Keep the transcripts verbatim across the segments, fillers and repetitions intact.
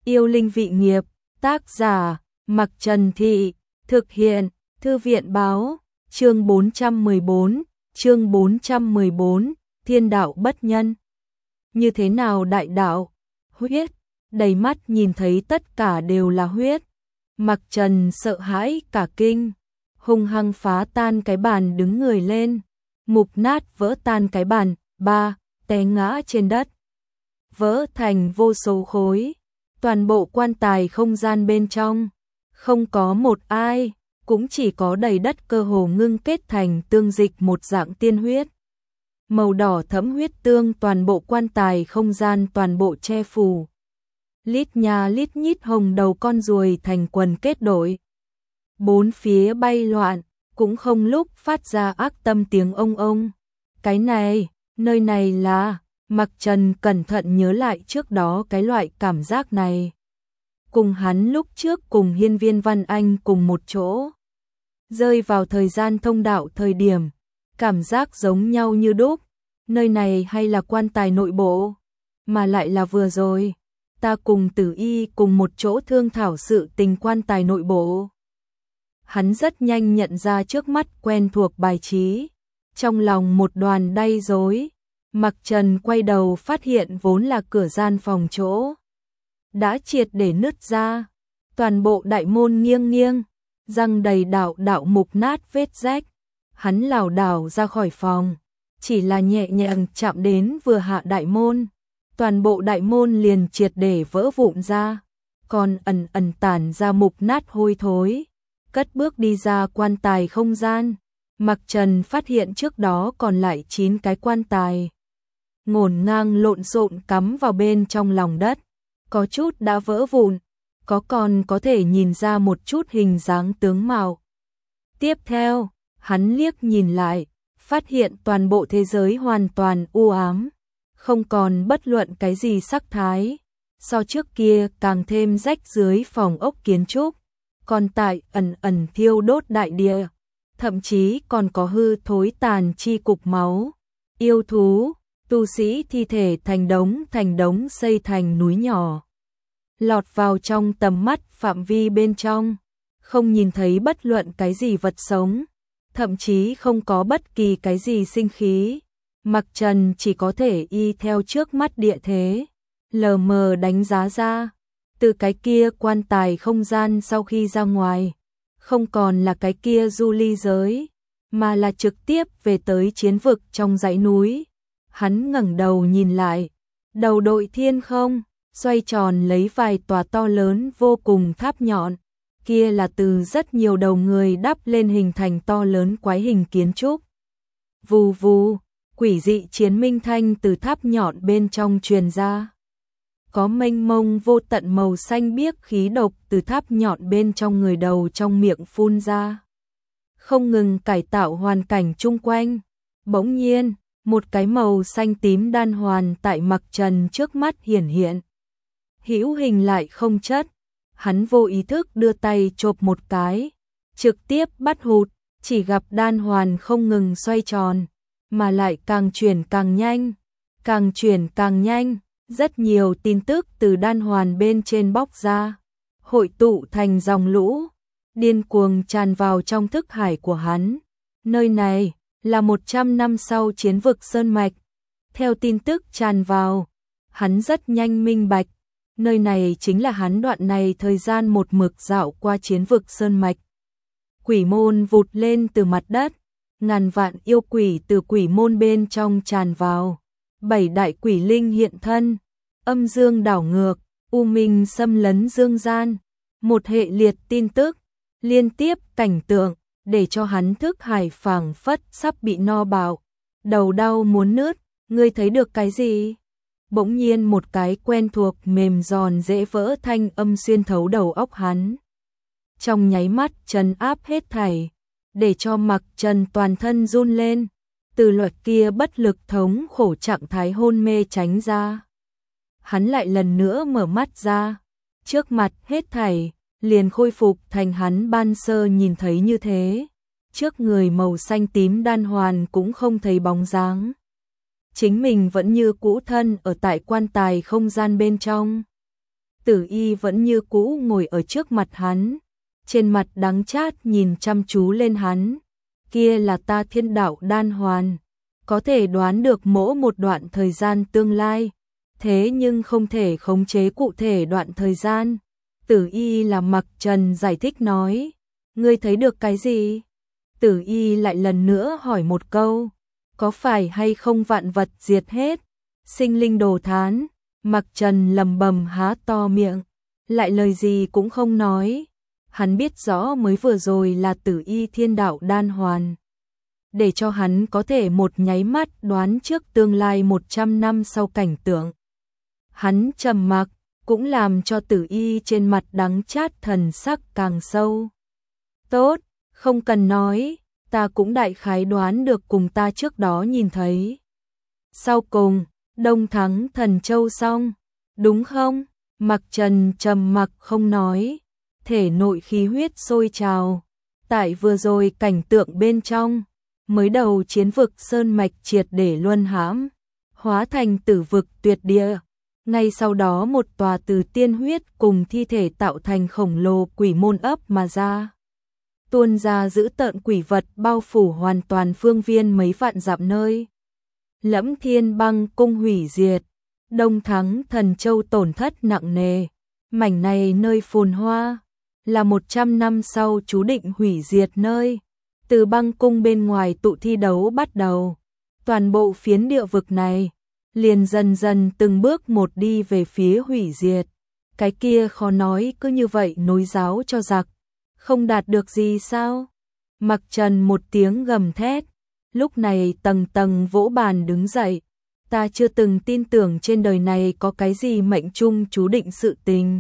Yêu linh vị nghiệp, tác giả, Mặc Trần Thị, thực hiện, Thư viện báo, chương bốn trăm mười bốn, chương bốn trăm mười bốn, thiên đạo bất nhân. Như thế nào đại đạo? Huyết, đầy mắt nhìn thấy tất cả đều là huyết. Mặc Trần sợ hãi cả kinh, hung hăng phá tan cái bàn đứng người lên, mục nát vỡ tan cái bàn, ba, té ngã trên đất. Vỡ thành vô số khối, toàn bộ quan tài không gian bên trong, không có một ai, cũng chỉ có đầy đất cơ hồ ngưng kết thành tương dịch một dạng tiên huyết. Màu đỏ thẫm huyết tương toàn bộ quan tài không gian toàn bộ che phủ. Lít nhà lít nhít hồng đầu con ruồi thành quần kết đội. Bốn phía bay loạn, cũng không lúc phát ra ác tâm tiếng ông ông. Cái này, nơi này là... Mặc Trần cẩn thận nhớ lại trước đó cái loại cảm giác này. Cùng hắn lúc trước cùng Hiên Viên Văn Anh cùng một chỗ. Rơi vào thời gian thông đạo thời điểm, cảm giác giống nhau như đúc. Nơi này hay là quan tài nội bộ, mà lại là vừa rồi. Ta cùng Tử Y cùng một chỗ thương thảo sự tình quan tài nội bộ. Hắn rất nhanh nhận ra trước mắt quen thuộc bài trí. Trong lòng một đoàn đay rối. Mặc Trần quay đầu phát hiện vốn là cửa gian phòng chỗ. Đã triệt để nứt ra. Toàn bộ đại môn nghiêng nghiêng. Răng đầy đạo đạo mục nát vết rách. Hắn lảo đảo ra khỏi phòng. Chỉ là nhẹ nhàng chạm đến vừa hạ đại môn. Toàn bộ đại môn liền triệt để vỡ vụn ra. Còn ẩn ẩn tản ra mục nát hôi thối. Cất bước đi ra quan tài không gian. Mặc Trần phát hiện trước đó còn lại chín cái quan tài. Ngổn ngang lộn xộn cắm vào bên trong lòng đất, có chút đã vỡ vụn, có còn có thể nhìn ra một chút hình dáng tướng mạo. Tiếp theo, hắn liếc nhìn lại, phát hiện toàn bộ thế giới hoàn toàn u ám, không còn bất luận cái gì sắc thái, so trước kia càng thêm rách dưới phòng ốc kiến trúc, còn tại ẩn ẩn thiêu đốt đại địa, thậm chí còn có hư thối tàn chi cục máu, yêu thú. Tu sĩ thi thể thành đống thành đống xây thành núi nhỏ. Lọt vào trong tầm mắt phạm vi bên trong. Không nhìn thấy bất luận cái gì vật sống. Thậm chí không có bất kỳ cái gì sinh khí. Mặc Trần chỉ có thể y theo trước mắt địa thế. Lờ mờ đánh giá ra. Từ cái kia quan tài không gian sau khi ra ngoài. Không còn là cái kia du ly giới. Mà là trực tiếp về tới chiến vực trong dãy núi. Hắn ngẩng đầu nhìn lại, đầu đội thiên không, xoay tròn lấy vài tòa to lớn vô cùng tháp nhọn, kia là từ rất nhiều đầu người đắp lên hình thành to lớn quái hình kiến trúc. Vù vù, quỷ dị chiến minh thanh từ tháp nhọn bên trong truyền ra. Có mênh mông vô tận màu xanh biếc khí độc từ tháp nhọn bên trong người đầu trong miệng phun ra. Không ngừng cải tạo hoàn cảnh chung quanh, bỗng nhiên. Một cái màu xanh tím đan hoàn tại Mặc Trần trước mắt hiển hiện. Hữu hình lại không chất, hắn vô ý thức đưa tay chộp một cái, trực tiếp bắt hụt, chỉ gặp đan hoàn không ngừng xoay tròn, mà lại càng chuyển càng nhanh, càng chuyển càng nhanh, rất nhiều tin tức từ đan hoàn bên trên bóc ra, hội tụ thành dòng lũ, điên cuồng tràn vào trong thức hải của hắn. Nơi này là một trăm năm sau chiến vực Sơn Mạch. Theo tin tức tràn vào, hắn rất nhanh minh bạch, nơi này chính là hắn đoạn này thời gian một mực dạo qua chiến vực Sơn Mạch. Quỷ môn vụt lên từ mặt đất, ngàn vạn yêu quỷ từ quỷ môn bên trong tràn vào, bảy đại quỷ linh hiện thân, âm dương đảo ngược, u minh xâm lấn dương gian, một hệ liệt tin tức, liên tiếp cảnh tượng, để cho hắn thức hải phảng phất sắp bị no bạo, đầu đau muốn nứt, ngươi thấy được cái gì? Bỗng nhiên một cái quen thuộc mềm giòn dễ vỡ thanh âm xuyên thấu đầu óc hắn. Trong nháy mắt trấn áp hết thảy, để cho Mặc Trần toàn thân run lên, từ loại kia bất lực thống khổ trạng thái hôn mê tránh ra. Hắn lại lần nữa mở mắt ra, trước mặt hết thảy liền khôi phục thành hắn ban sơ nhìn thấy như thế, trước người màu xanh tím đan hoàn cũng không thấy bóng dáng. Chính mình vẫn như cũ thân ở tại quan tài không gian bên trong. Tử Y vẫn như cũ ngồi ở trước mặt hắn, trên mặt đắng chát nhìn chăm chú lên hắn. Kia là ta thiên đạo đan hoàn, có thể đoán được mỗi một đoạn thời gian tương lai, thế nhưng không thể khống chế cụ thể đoạn thời gian. Tử Y là Mặc Trần giải thích nói, ngươi thấy được cái gì? Tử Y lại lần nữa hỏi một câu, có phải hay không vạn vật diệt hết, sinh linh đồ thán? Mặc Trần lầm bầm há to miệng, lại lời gì cũng không nói. Hắn biết rõ mới vừa rồi là Tử Y thiên đạo đan hoàn, để cho hắn có thể một nháy mắt đoán trước tương lai một trăm năm sau cảnh tượng. Hắn trầm mặc, cũng làm cho Tử Y trên mặt đắng chát thần sắc càng sâu. Tốt, không cần nói, ta cũng đại khái đoán được cùng ta trước đó nhìn thấy. Sau cùng, Đông thắng Thần Châu xong, đúng không? Mặc Trần trầm mặc không nói, thể nội khí huyết sôi trào. Tại vừa rồi cảnh tượng bên trong, mới đầu chiến vực sơn mạch triệt để luân hãm, hóa thành tử vực tuyệt địa. Ngay sau đó một tòa từ tiên huyết cùng thi thể tạo thành khổng lồ quỷ môn ấp mà ra. Tuôn ra giữ tợn quỷ vật bao phủ hoàn toàn phương viên mấy vạn dặm nơi. Lẫm Thiên Băng cung hủy diệt, Đông thắng Thần Châu tổn thất nặng nề. Mảnh này nơi phồn hoa, là một trăm năm sau chú định hủy diệt nơi. Từ băng cung bên ngoài tụ thi đấu bắt đầu, toàn bộ phiến địa vực này liền dần dần từng bước một đi về phía hủy diệt. Cái kia khó nói cứ như vậy nối giáo cho giặc, không đạt được gì sao? Mặc Trần một tiếng gầm thét, lúc này tầng tầng vỗ bàn đứng dậy. Ta chưa từng tin tưởng trên đời này có cái gì mệnh trung chú định sự tình.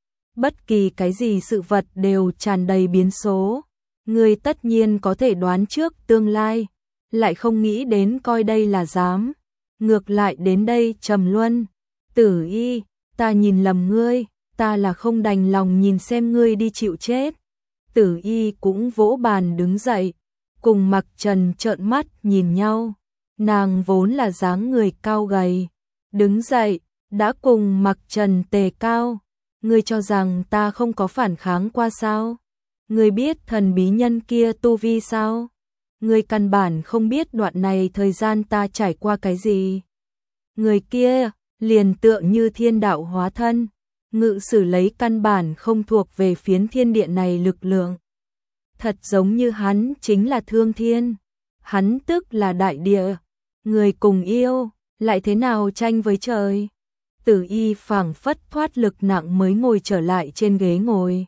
Bất kỳ cái gì sự vật đều tràn đầy biến số. Ngươi tất nhiên có thể đoán trước tương lai, lại không nghĩ đến coi đây là dám. Ngược lại đến đây trầm luân. Tử Y, ta nhìn lầm ngươi, ta là không đành lòng nhìn xem ngươi đi chịu chết. Tử Y cũng vỗ bàn đứng dậy, cùng Mặc Trần trợn mắt nhìn nhau. Nàng vốn là dáng người cao gầy, đứng dậy, đã cùng Mặc Trần tề cao. Ngươi cho rằng ta không có phản kháng qua sao? Ngươi biết thần bí nhân kia tu vi sao? Ngươi căn bản không biết đoạn này thời gian ta trải qua cái gì. Người kia liền tựa như thiên đạo hóa thân, ngự sử lấy căn bản không thuộc về phiến thiên địa này lực lượng. Thật giống như hắn chính là thương thiên, hắn tức là đại địa. Người cùng yêu, lại thế nào tranh với trời? Tử Y phảng phất thoát lực nặng mới ngồi trở lại trên ghế ngồi.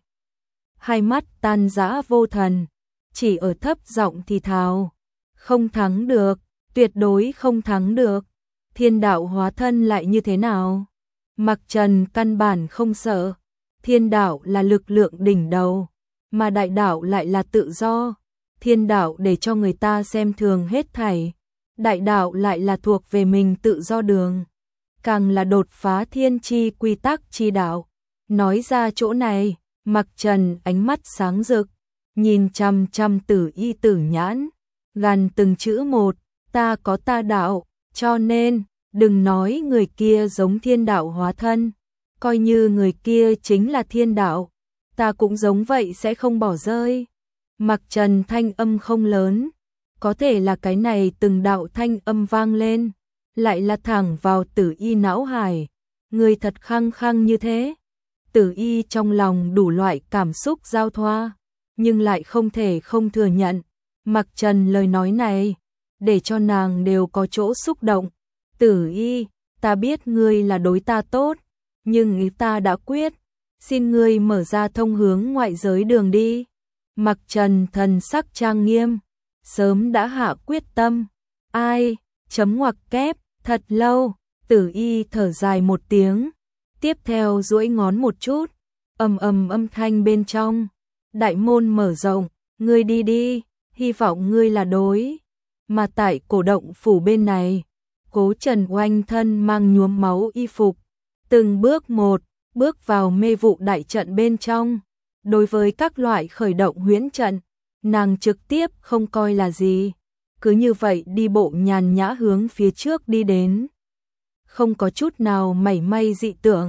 Hai mắt tan rã vô thần, chỉ ở thấp giọng thì thào. Không thắng được, tuyệt đối không thắng được. Thiên đạo hóa thân lại như thế nào? Mặc Trần căn bản không sợ. Thiên đạo là lực lượng đỉnh đầu, mà đại đạo lại là tự do. Thiên đạo để cho người ta xem thường hết thảy, đại đạo lại là thuộc về mình tự do đường, càng là đột phá thiên chi quy tắc chi đạo. Nói ra chỗ này, Mặc Trần ánh mắt sáng rực, nhìn chăm chăm Tử Y tử nhãn, gằn từng chữ một, ta có ta đạo, cho nên, đừng nói người kia giống thiên đạo hóa thân, coi như người kia chính là thiên đạo, ta cũng giống vậy sẽ không bỏ rơi. Mặc Trần thanh âm không lớn, có thể là cái này từng đạo thanh âm vang lên, lại là thẳng vào Tử Y não hải. Người thật khăng khăng như thế. Tử Y trong lòng đủ loại cảm xúc giao thoa, nhưng lại không thể không thừa nhận. Mặc Trần lời nói này, để cho nàng đều có chỗ xúc động. Tử Y, ta biết ngươi là đối ta tốt, nhưng ý ta đã quyết, xin ngươi mở ra thông hướng ngoại giới đường đi. Mặc Trần thần sắc trang nghiêm, sớm đã hạ quyết tâm. Ai, chấm ngoặc kép, thật lâu. Tử Y thở dài một tiếng, tiếp theo duỗi ngón một chút, ầm ầm âm thanh bên trong, đại môn mở rộng, ngươi đi đi, hy vọng ngươi là đối. Mà tại cổ động phủ bên này, Cố Trần oanh thân mang nhuốm máu y phục, từng bước một, bước vào mê vụ đại trận bên trong. Đối với các loại khởi động huyễn trận, nàng trực tiếp không coi là gì, cứ như vậy đi bộ nhàn nhã hướng phía trước đi đến. Không có chút nào mảy may dị tưởng,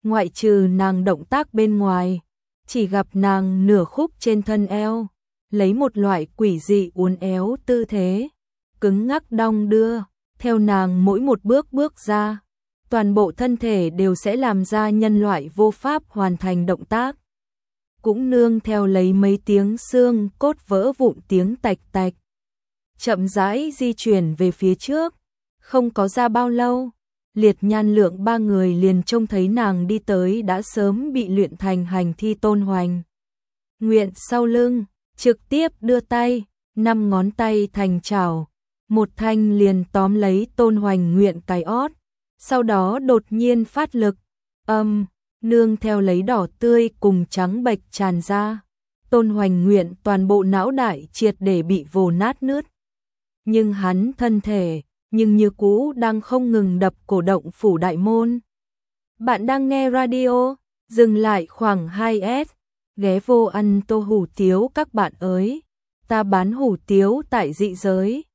ngoại trừ nàng động tác bên ngoài, chỉ gặp nàng nửa khúc trên thân eo, lấy một loại quỷ dị uốn éo tư thế, cứng ngắc đong đưa, theo nàng mỗi một bước bước ra, toàn bộ thân thể đều sẽ làm ra nhân loại vô pháp hoàn thành động tác. Cũng nương theo lấy mấy tiếng xương cốt vỡ vụn tiếng tạch tạch. Chậm rãi di chuyển về phía trước, không có ra bao lâu, Liệt Nhan Lượng ba người liền trông thấy nàng đi tới đã sớm bị luyện thành hành thi Tôn Hoành Nguyện sau lưng, trực tiếp đưa tay, năm ngón tay thành chảo, một thanh liền tóm lấy Tôn Hoành Nguyện cái ót, sau đó đột nhiên phát lực, âm, nương theo lấy đỏ tươi cùng trắng bệch tràn ra. Tôn Hoành Nguyện toàn bộ não đại triệt để bị vồ nát nứt. Nhưng hắn thân thể, nhưng như cũ đang không ngừng đập cổ động phủ đại môn. Bạn đang nghe radio, dừng lại khoảng hai S, ghé vô ăn tô hủ tiếu các bạn ơi. Ta bán hủ tiếu tại dị giới.